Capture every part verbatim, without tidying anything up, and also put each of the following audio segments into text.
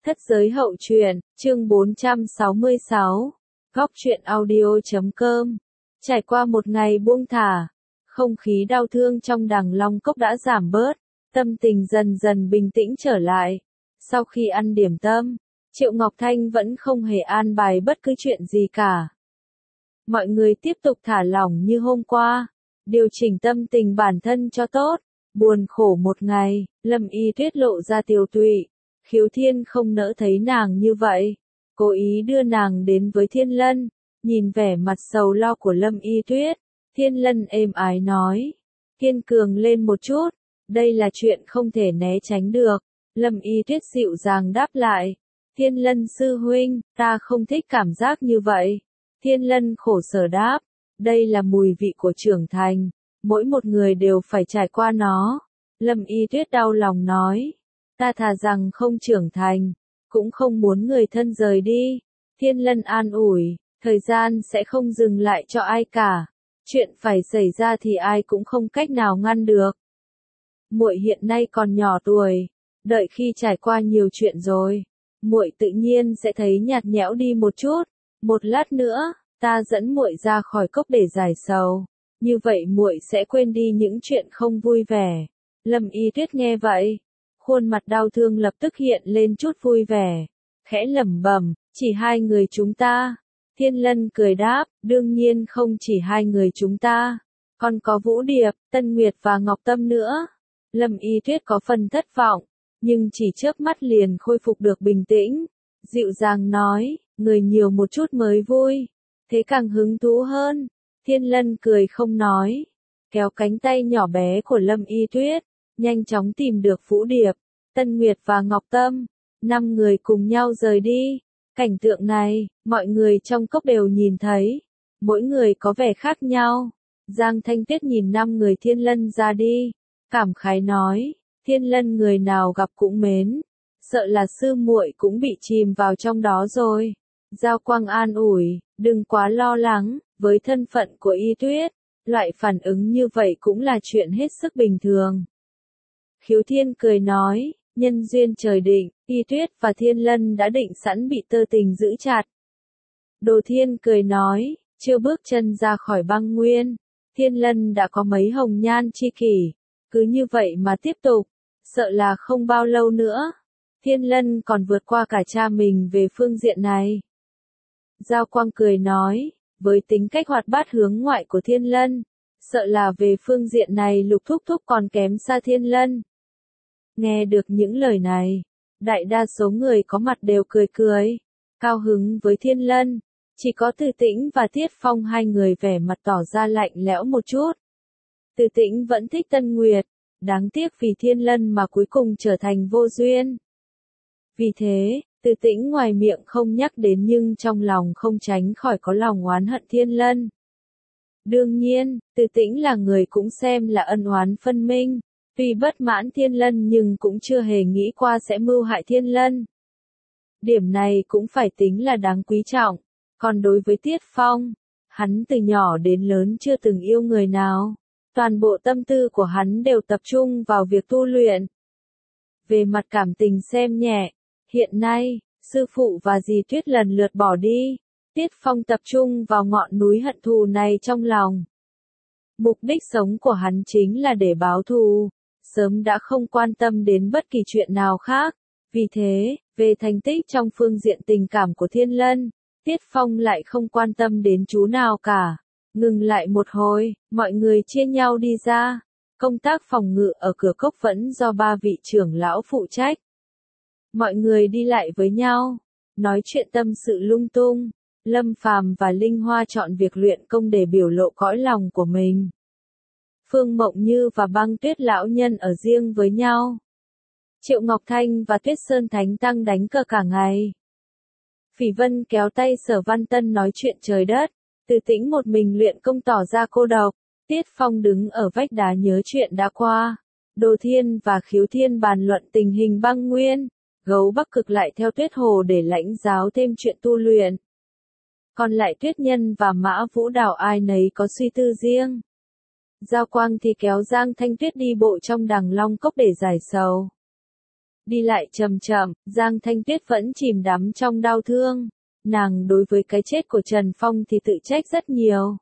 Thất giới hậu truyện, chương bốn trăm sáu mươi sáu. Góc truyện audio chấm com. Trải qua một ngày buông thả, không khí đau thương trong Đằng Long Cốc đã giảm bớt, tâm tình dần dần bình tĩnh trở lại. Sau khi ăn điểm tâm, Triệu Ngọc Thanh vẫn không hề an bài bất cứ chuyện gì cả. Mọi người tiếp tục thả lỏng như hôm qua, điều chỉnh tâm tình bản thân cho tốt. Buồn khổ một ngày, Lâm Y Tuyết lộ ra tiều tụy. Khiếu Thiên không nỡ thấy nàng như vậy, cố ý đưa nàng đến với Thiên Lân. Nhìn vẻ mặt sầu lo của Lâm Y Tuyết, Thiên Lân êm ái nói, kiên cường lên một chút, đây là chuyện không thể né tránh được. Lâm Y Tuyết dịu dàng đáp lại, Thiên Lân sư huynh, ta không thích cảm giác như vậy. Thiên Lân khổ sở đáp, đây là mùi vị của trưởng thành, mỗi một người đều phải trải qua nó. Lâm Y Tuyết đau lòng nói, ta thà rằng không trưởng thành, cũng không muốn người thân rời đi. Thiên Lân an ủi, thời gian sẽ không dừng lại cho ai cả, chuyện phải xảy ra thì ai cũng không cách nào ngăn được. Muội hiện nay còn nhỏ tuổi, đợi khi trải qua nhiều chuyện rồi, muội tự nhiên sẽ thấy nhạt nhẽo đi một chút. Một lát nữa, ta dẫn muội ra khỏi cốc để giải sầu, như vậy muội sẽ quên đi những chuyện không vui vẻ. Lâm Y Tuyết nghe vậy, khuôn mặt đau thương lập tức hiện lên chút vui vẻ, khẽ lẩm bẩm, chỉ hai người chúng ta. Thiên Lân cười đáp, đương nhiên không chỉ hai người chúng ta, còn có Vũ Điệp, Tân Nguyệt và Ngọc Tâm nữa. Lâm Y Tuyết có phần thất vọng, nhưng chỉ chớp mắt liền khôi phục được bình tĩnh, dịu dàng nói, người nhiều một chút mới vui, thế càng hứng thú hơn. Thiên Lân cười không nói, kéo cánh tay nhỏ bé của Lâm Y Tuyết, nhanh chóng tìm được Vũ Điệp, Tân Nguyệt và Ngọc Tâm. Năm người cùng nhau rời đi. Cảnh tượng này, mọi người trong cốc đều nhìn thấy, mỗi người có vẻ khác nhau. Giang Thanh Tuyết nhìn năm người Thiên Lân ra đi, cảm khái nói, Thiên Lân người nào gặp cũng mến, sợ là sư muội cũng bị chìm vào trong đó rồi. Giao Quang an ủi, đừng quá lo lắng, với thân phận của Y Tuyết, loại phản ứng như vậy cũng là chuyện hết sức bình thường. Khiếu Thiên cười nói, nhân duyên trời định, Y Tuyết và Thiên Lân đã định sẵn bị tơ tình giữ chặt. Đồ Thiên cười nói, chưa bước chân ra khỏi băng nguyên, Thiên Lân đã có mấy hồng nhan chi kỷ, cứ như vậy mà tiếp tục, sợ là không bao lâu nữa, Thiên Lân còn vượt qua cả cha mình về phương diện này. Giao Quang cười nói, với tính cách hoạt bát hướng ngoại của Thiên Lân, sợ là về phương diện này Lục Thúc Thúc còn kém xa Thiên Lân. Nghe được những lời này, đại đa số người có mặt đều cười cười, cao hứng với Thiên Lân, chỉ có Từ Tĩnh và Tiết Phong hai người vẻ mặt tỏ ra lạnh lẽo một chút. Từ Tĩnh vẫn thích Tân Nguyệt, đáng tiếc vì Thiên Lân mà cuối cùng trở thành vô duyên. Vì thế, Từ Tĩnh ngoài miệng không nhắc đến nhưng trong lòng không tránh khỏi có lòng oán hận Thiên Lân. Đương nhiên, Từ Tĩnh là người cũng xem là ân oán phân minh. Tuy bất mãn Thiên Lân nhưng cũng chưa hề nghĩ qua sẽ mưu hại Thiên Lân. Điểm này cũng phải tính là đáng quý trọng. Còn đối với Tiết Phong, hắn từ nhỏ đến lớn chưa từng yêu người nào. Toàn bộ tâm tư của hắn đều tập trung vào việc tu luyện. Về mặt cảm tình xem nhẹ, hiện nay, sư phụ và dì Tuyết lần lượt bỏ đi. Tiết Phong tập trung vào ngọn núi hận thù này trong lòng. Mục đích sống của hắn chính là để báo thù. Sớm đã không quan tâm đến bất kỳ chuyện nào khác. Vì thế, về thành tích trong phương diện tình cảm của Thiên Lân, Tiết Phong lại không quan tâm đến chú nào cả. Ngừng lại một hồi, mọi người chia nhau đi ra. Công tác phòng ngự ở cửa cốc vẫn do ba vị trưởng lão phụ trách. Mọi người đi lại với nhau, nói chuyện tâm sự lung tung. Lâm Phàm và Linh Hoa chọn việc luyện công để biểu lộ cõi lòng của mình. Phương Mộng Như và Băng Tuyết lão nhân ở riêng với nhau. Triệu Ngọc Thanh và Tuyết Sơn Thánh Tăng đánh cờ cả ngày. Phỉ Vân kéo tay Sở Văn Tân nói chuyện trời đất. Từ Tĩnh một mình luyện công tỏ ra cô độc. Tiết Phong đứng ở vách đá nhớ chuyện đã qua. Đồ Thiên và Khiếu Thiên bàn luận tình hình băng nguyên. Gấu Bắc Cực lại theo Tuyết Hồ để lãnh giáo thêm chuyện tu luyện. Còn lại Tuyết Nhân và Mã Vũ Đào ai nấy có suy tư riêng. Giao Quang thì kéo Giang Thanh Tuyết đi bộ trong Đằng Long Cốc để giải sầu. đi lại chậm chậm, Giang Thanh Tuyết vẫn chìm đắm trong đau thương. Nàng đối với cái chết của Trần Phong thì tự trách rất nhiều.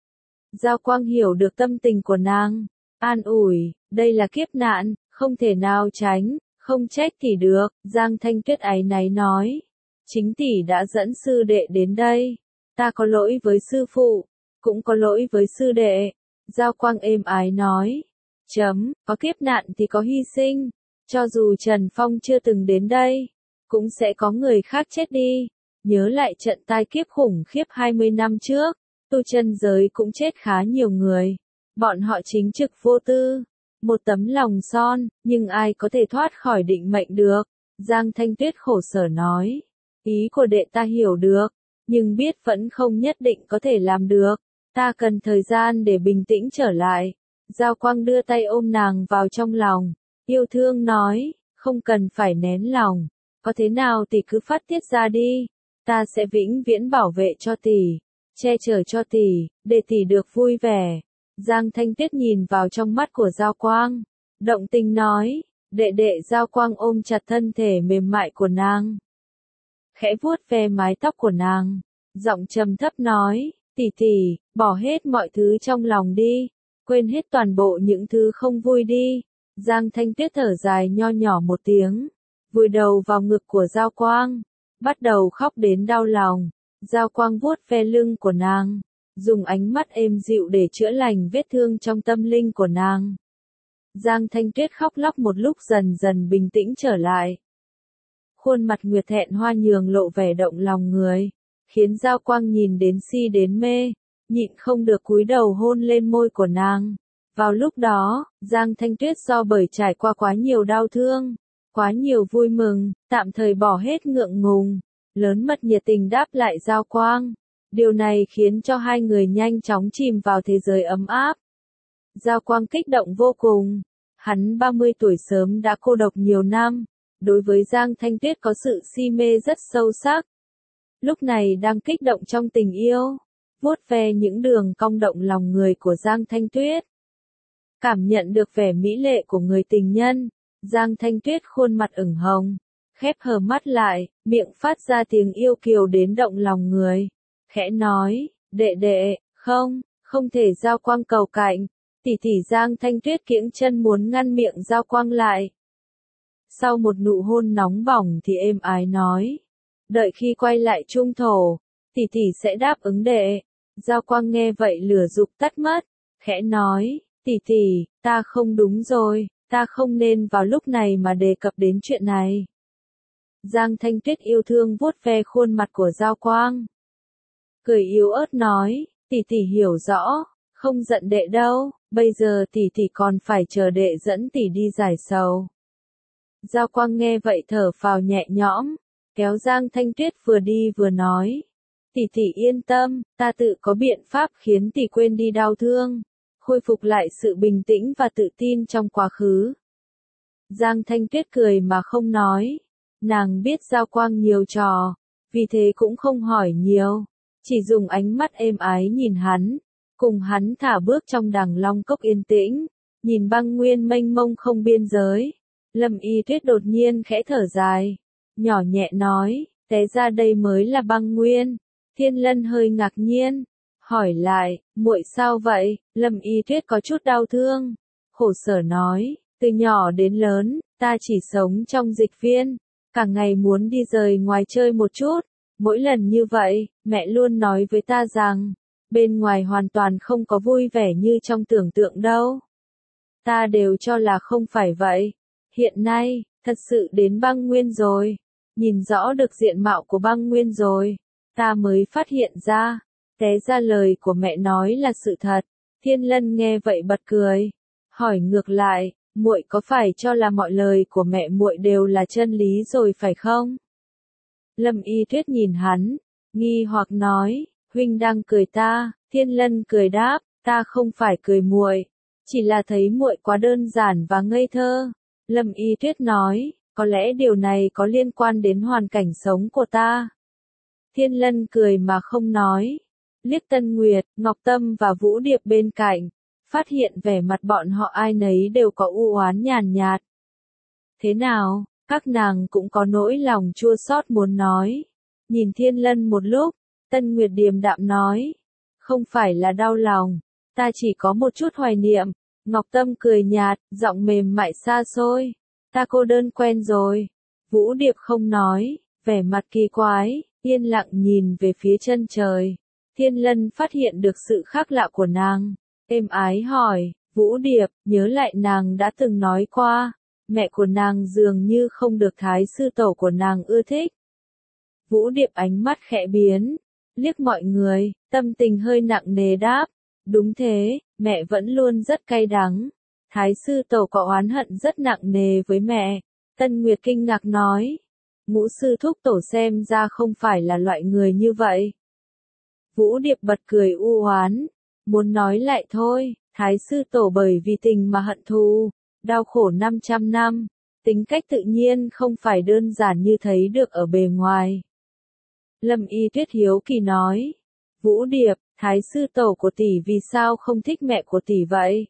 Giao Quang hiểu được tâm tình của nàng, an ủi, đây là kiếp nạn, không thể nào tránh, không trách thì được, Giang Thanh Tuyết áy náy nói. Chính tỷ đã dẫn sư đệ đến đây, ta có lỗi với sư phụ, cũng có lỗi với sư đệ. Giao Quang êm ái nói, chấm, có kiếp nạn thì có hy sinh, cho dù Trần Phong chưa từng đến đây, cũng sẽ có người khác chết đi. Nhớ lại trận tai kiếp khủng khiếp hai mươi năm trước, tu chân giới cũng chết khá nhiều người. Bọn họ chính trực vô tư, một tấm lòng son, nhưng ai có thể thoát khỏi định mệnh được. Giang Thanh Tuyết khổ sở nói, ý của đệ ta hiểu được, nhưng biết vẫn không nhất định có thể làm được. Ta cần thời gian để bình tĩnh trở lại. Giao Quang đưa tay ôm nàng vào trong lòng, yêu thương nói, không cần phải nén lòng, có thế nào tỷ cứ phát tiết ra đi. Ta sẽ vĩnh viễn bảo vệ cho tỷ, che chở cho tỷ, để tỷ được vui vẻ. Giang Thanh Tuyết nhìn vào trong mắt của Giao Quang, động tình nói, đệ đệ. Giao Quang ôm chặt thân thể mềm mại của nàng, khẽ vuốt ve mái tóc của nàng, giọng trầm thấp nói, tỷ tỷ, bỏ hết mọi thứ trong lòng đi, quên hết toàn bộ những thứ không vui đi. Giang Thanh Tuyết thở dài nho nhỏ một tiếng, vùi đầu vào ngực của Giao Quang, bắt đầu khóc đến đau lòng. Giao Quang vuốt ve lưng của nàng, dùng ánh mắt êm dịu để chữa lành vết thương trong tâm linh của nàng. Giang Thanh Tuyết khóc lóc một lúc dần dần bình tĩnh trở lại. Khuôn mặt Nguyệt Thẹn Hoa nhường lộ vẻ động lòng người, khiến Giao Quang nhìn đến si đến mê, nhịn không được cúi đầu hôn lên môi của nàng. Vào lúc đó, Giang Thanh Tuyết do bởi trải qua quá nhiều đau thương, quá nhiều vui mừng, tạm thời bỏ hết ngượng ngùng, lớn mật nhiệt tình đáp lại Giao Quang. Điều này khiến cho hai người nhanh chóng chìm vào thế giới ấm áp. Giao Quang kích động vô cùng, hắn ba mươi tuổi sớm đã cô độc nhiều năm, đối với Giang Thanh Tuyết có sự si mê rất sâu sắc. Lúc này đang kích động trong tình yêu, vuốt ve những đường cong động lòng người của Giang Thanh Tuyết. Cảm nhận được vẻ mỹ lệ của người tình nhân, Giang Thanh Tuyết khuôn mặt ửng hồng, khép hờ mắt lại, miệng phát ra tiếng yêu kiều đến động lòng người. Khẽ nói, đệ đệ, không, không thể. Giao Quang cầu cạnh, tỷ tỷ. Giang Thanh Tuyết kiễng chân muốn ngăn miệng Giao Quang lại. Sau một nụ hôn nóng bỏng thì êm ái nói, đợi khi quay lại trung thổ, tỷ tỷ sẽ đáp ứng đệ. Giao Quang nghe vậy lửa dục tắt mất, khẽ nói, tỷ tỷ, ta không đúng rồi, ta không nên vào lúc này mà đề cập đến chuyện này. Giang Thanh Tuyết yêu thương vuốt ve khuôn mặt của Giao Quang, cười yếu ớt nói, tỷ tỷ hiểu rõ, không giận đệ đâu, bây giờ tỷ tỷ còn phải chờ đệ dẫn tỷ đi giải sầu. Giao Quang nghe vậy thở phào nhẹ nhõm, kéo Giang Thanh Tuyết vừa đi vừa nói, tỷ tỷ yên tâm, ta tự có biện pháp khiến tỷ quên đi đau thương, khôi phục lại sự bình tĩnh và tự tin trong quá khứ. Giang Thanh Tuyết cười mà không nói, nàng biết Giao Quang nhiều trò, vì thế cũng không hỏi nhiều, chỉ dùng ánh mắt êm ái nhìn hắn, cùng hắn thả bước trong đằng long cốc yên tĩnh, nhìn băng nguyên mênh mông không biên giới. Lâm Y Tuyết đột nhiên khẽ thở dài, nhỏ nhẹ nói, té ra đây mới là băng nguyên. Thiên Lân hơi ngạc nhiên, hỏi lại, muội sao vậy? Lâm Y Tuyết có chút đau thương, khổ sở nói, từ nhỏ đến lớn, ta chỉ sống trong dịch viên, cả ngày muốn đi rời ngoài chơi một chút. Mỗi lần như vậy, mẹ luôn nói với ta rằng, bên ngoài hoàn toàn không có vui vẻ như trong tưởng tượng đâu. Ta đều cho là không phải vậy. Hiện nay, thật sự đến băng nguyên rồi, nhìn rõ được diện mạo của băng nguyên rồi, ta mới phát hiện ra, té ra lời của mẹ nói là sự thật. Thiên Lân nghe vậy bật cười, hỏi ngược lại, muội có phải cho là mọi lời của mẹ muội đều là chân lý rồi phải không? Lâm Y Tuyết nhìn hắn, nghi hoặc nói, huynh đang cười ta. Thiên Lân cười đáp, ta không phải cười muội, chỉ là thấy muội quá đơn giản và ngây thơ. Lâm Y Tuyết nói, có lẽ điều này có liên quan đến hoàn cảnh sống của ta. Thiên Lân cười mà không nói, liếc Tân Nguyệt, Ngọc Tâm và Vũ Điệp bên cạnh, phát hiện vẻ mặt bọn họ ai nấy đều có u oán nhàn nhạt. Thế nào, khắc nàng cũng có nỗi lòng chua xót muốn nói. Nhìn Thiên Lân một lúc, Tân Nguyệt điềm đạm nói, không phải là đau lòng, ta chỉ có một chút hoài niệm. Ngọc Tâm cười nhạt, giọng mềm mại xa xôi, ta cô đơn quen rồi. Vũ Điệp không nói, vẻ mặt kỳ quái, yên lặng nhìn về phía chân trời. Thiên Lân phát hiện được sự khác lạ của nàng, êm ái hỏi, Vũ Điệp, nhớ lại nàng đã từng nói qua, mẹ của nàng dường như không được thái sư tổ của nàng ưa thích. Vũ Điệp ánh mắt khẽ biến, liếc mọi người, tâm tình hơi nặng nề đáp, đúng thế, mẹ vẫn luôn rất cay đắng. Thái sư tổ có oán hận rất nặng nề với mẹ. Tân Nguyệt kinh ngạc nói, Ngũ sư thúc tổ xem ra không phải là loại người như vậy. Vũ Điệp bật cười u oán, muốn nói lại thôi, thái sư tổ bởi vì tình mà hận thù, đau khổ năm trăm năm, tính cách tự nhiên không phải đơn giản như thấy được ở bề ngoài. Lâm Y Tuyết hiếu kỳ nói, Vũ Điệp, thái sư tổ của tỷ vì sao không thích mẹ của tỷ vậy?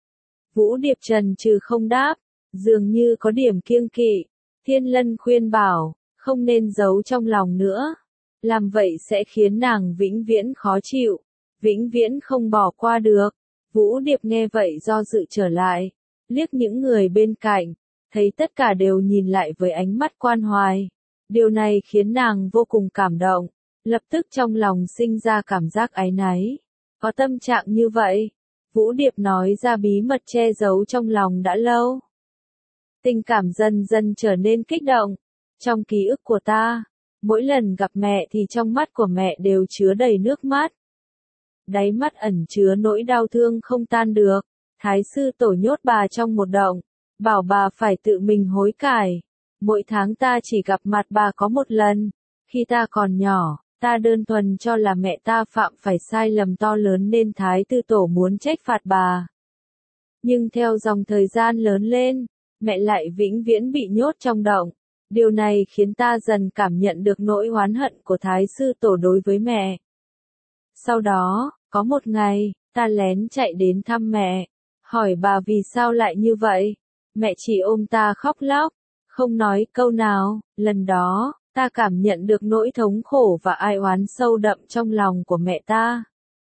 Vũ Điệp trần trừ không đáp, dường như có điểm kiêng kỵ. Thiên Lân khuyên bảo, không nên giấu trong lòng nữa. Làm vậy sẽ khiến nàng vĩnh viễn khó chịu, vĩnh viễn không bỏ qua được. Vũ Điệp nghe vậy do dự trở lại, liếc những người bên cạnh, thấy tất cả đều nhìn lại với ánh mắt quan hoài. Điều này khiến nàng vô cùng cảm động, lập tức trong lòng sinh ra cảm giác áy náy. Có tâm trạng như vậy, Vũ Điệp nói ra bí mật che giấu trong lòng đã lâu. Tình cảm dần dần trở nên kích động. Trong ký ức của ta, mỗi lần gặp mẹ thì trong mắt của mẹ đều chứa đầy nước mắt. Đáy mắt ẩn chứa nỗi đau thương không tan được. Thái sư tổ nhốt bà trong một động, bảo bà phải tự mình hối cải. Mỗi tháng ta chỉ gặp mặt bà có một lần. Khi ta còn nhỏ, ta đơn thuần cho là mẹ ta phạm phải sai lầm to lớn nên thái sư tổ muốn trách phạt bà. Nhưng theo dòng thời gian lớn lên, mẹ lại vĩnh viễn bị nhốt trong động. Điều này khiến ta dần cảm nhận được nỗi oán hận của thái sư tổ đối với mẹ. Sau đó, có một ngày, ta lén chạy đến thăm mẹ, hỏi bà vì sao lại như vậy. Mẹ chỉ ôm ta khóc lóc, không nói câu nào. Lần đó, ta cảm nhận được nỗi thống khổ và ai oán sâu đậm trong lòng của mẹ ta.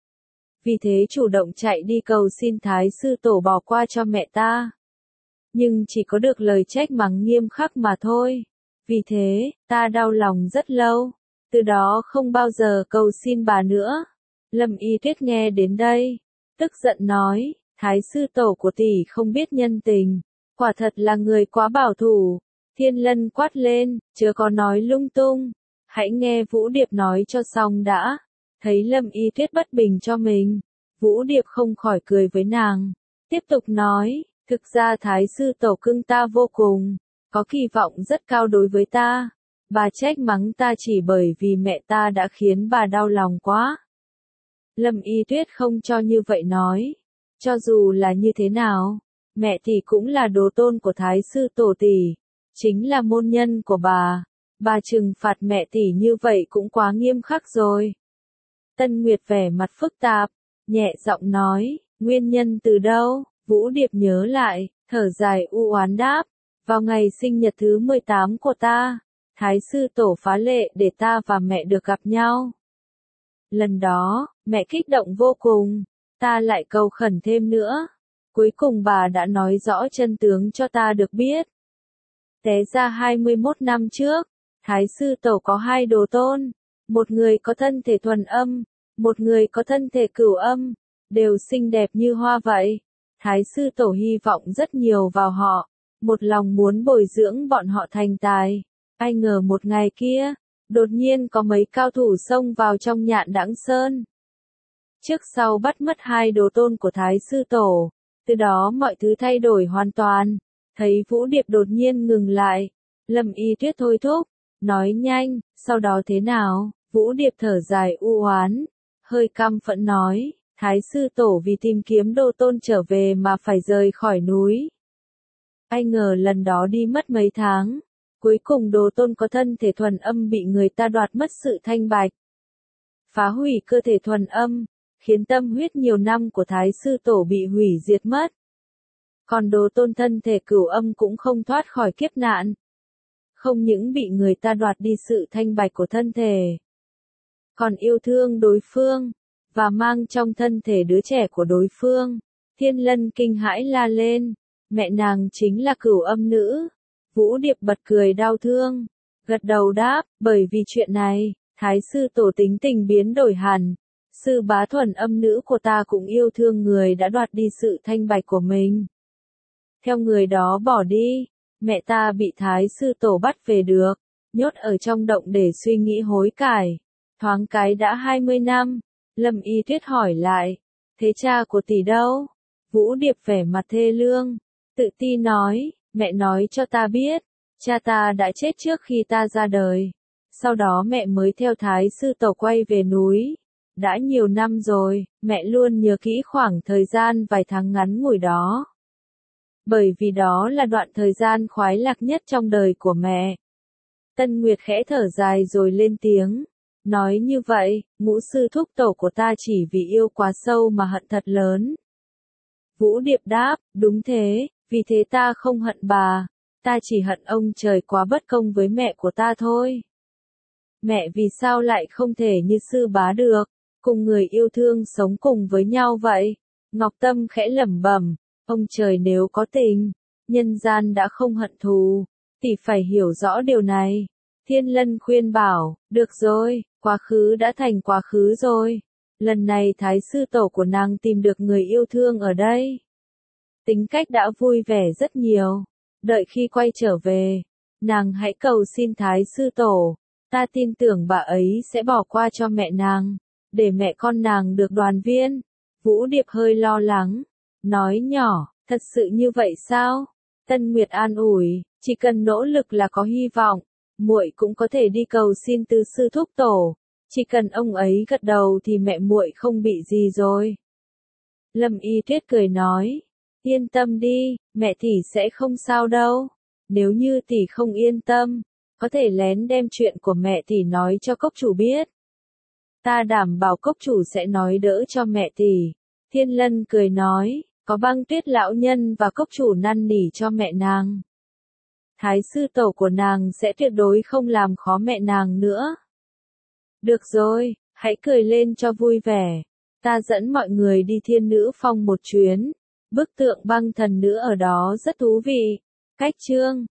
Vì thế chủ động chạy đi cầu xin thái sư tổ bỏ qua cho mẹ ta. Nhưng chỉ có được lời trách mắng nghiêm khắc mà thôi. Vì thế, ta đau lòng rất lâu. Từ đó không bao giờ cầu xin bà nữa. Lâm Y Tuyết nghe đến đây, tức giận nói, thái sư tổ của tỷ không biết nhân tình, quả thật là người quá bảo thủ. Thiên Lân quát lên, chớ có nói lung tung, hãy nghe Vũ Điệp nói cho xong đã. Thấy Lâm Y Tuyết bất bình cho mình, Vũ Điệp không khỏi cười với nàng, tiếp tục nói, thực ra thái sư tổ cưng ta vô cùng, có kỳ vọng rất cao đối với ta. Bà trách mắng ta chỉ bởi vì mẹ ta đã khiến bà đau lòng quá. Lâm Y Tuyết không cho như vậy nói, cho dù là như thế nào, mẹ thì cũng là đồ tôn của thái sư tổ tỷ, chính là môn nhân của bà, bà trừng phạt mẹ tỷ như vậy cũng quá nghiêm khắc rồi. Tân Nguyệt vẻ mặt phức tạp, nhẹ giọng nói, nguyên nhân từ đâu? Vũ Điệp nhớ lại, thở dài u oán đáp, vào ngày sinh nhật thứ mười tám của ta, thái sư tổ phá lệ để ta và mẹ được gặp nhau. Lần đó, mẹ kích động vô cùng, ta lại cầu khẩn thêm nữa. Cuối cùng bà đã nói rõ chân tướng cho ta được biết. Té ra hai mươi mốt năm trước, thái sư tổ có hai đồ tôn, một người có thân thể thuần âm, một người có thân thể cửu âm, đều xinh đẹp như hoa vậy. Thái sư tổ hy vọng rất nhiều vào họ, một lòng muốn bồi dưỡng bọn họ thành tài. Ai ngờ một ngày kia, đột nhiên có mấy cao thủ xông vào trong Nhạn Đãng Sơn. Trước sau bắt mất hai đồ tôn của thái sư tổ, từ đó mọi thứ thay đổi hoàn toàn. Thấy Vũ Điệp đột nhiên ngừng lại, Lâm Y Tuyết thôi thúc, nói nhanh, sau đó thế nào? Vũ Điệp thở dài u oán, hơi căm phẫn nói, thái sư tổ vì tìm kiếm đồ tôn trở về mà phải rời khỏi núi. Ai ngờ lần đó đi mất mấy tháng, cuối cùng đồ tôn có thân thể thuần âm bị người ta đoạt mất sự thanh bạch, phá hủy cơ thể thuần âm, khiến tâm huyết nhiều năm của thái sư tổ bị hủy diệt mất. Còn đồ tôn thân thể cửu âm cũng không thoát khỏi kiếp nạn. không những bị người ta đoạt đi sự thanh bạch của thân thể, còn yêu thương đối phương, và mang trong thân thể đứa trẻ của đối phương. Thiên Lân kinh hãi la lên, mẹ nàng chính là Cửu Âm nữ. Vũ Điệp bật cười đau thương, gật đầu đáp, bởi vì chuyện này, Thái sư tổ tính tình biến đổi hẳn. Sư bá thuần âm nữ của ta cũng yêu thương người đã đoạt đi sự thanh bạch của mình. Theo người đó bỏ đi, mẹ ta bị Thái sư tổ bắt về được, nhốt ở trong động để suy nghĩ hối cải. Thoáng cái đã hai mươi năm, Lâm Y Tuyết hỏi lại, thế cha của tỷ đâu? Vũ Điệp vẻ mặt thê lương, tự ti nói, mẹ nói cho ta biết, cha ta đã chết trước khi ta ra đời. Sau đó mẹ mới theo Thái sư tổ quay về núi. Đã nhiều năm rồi, mẹ luôn nhớ kỹ khoảng thời gian vài tháng ngắn ngủi đó. Bởi vì đó là đoạn thời gian khoái lạc nhất trong đời của mẹ. Tân Nguyệt khẽ thở dài rồi lên tiếng. Nói như vậy, ngũ sư thúc tổ của ta chỉ vì yêu quá sâu mà hận thật lớn. Vũ Điệp đáp, đúng thế, vì thế ta không hận bà, ta chỉ hận ông trời quá bất công với mẹ của ta thôi. Mẹ vì sao lại không thể như sư bá được, cùng người yêu thương sống cùng với nhau vậy? Ngọc Tâm khẽ lẩm bẩm, ông trời nếu có tình, nhân gian đã không hận thù, tỷ phải hiểu rõ điều này. Thiên Lân khuyên bảo, được rồi, quá khứ đã thành quá khứ rồi. Lần này Thái sư tổ của nàng tìm được người yêu thương ở đây. Tính cách đã vui vẻ rất nhiều. Đợi khi quay trở về, nàng hãy cầu xin Thái sư tổ. Ta tin tưởng bà ấy sẽ bỏ qua cho mẹ nàng, để mẹ con nàng được đoàn viên. Vũ Điệp hơi lo lắng, nói nhỏ, thật sự như vậy sao? Tân Nguyệt an ủi, chỉ cần nỗ lực là có hy vọng. Muội cũng có thể đi cầu xin tứ sư thúc tổ, chỉ cần ông ấy gật đầu thì mẹ muội không bị gì rồi. Lâm Y Tuyết cười nói, yên tâm đi, mẹ tỷ sẽ không sao đâu. Nếu như tỷ không yên tâm, có thể lén đem chuyện của mẹ tỷ nói cho cốc chủ biết. Ta đảm bảo cốc chủ sẽ nói đỡ cho mẹ tỷ. Thiên Lân cười nói, có Băng Tuyết lão nhân và cốc chủ năn nỉ cho mẹ nàng. Thái sư tổ của nàng sẽ tuyệt đối không làm khó mẹ nàng nữa. Được rồi, hãy cười lên cho vui vẻ. Ta dẫn mọi người đi Thiên Nữ Phong một chuyến. Bức tượng băng thần nữ ở đó rất thú vị. Cách chương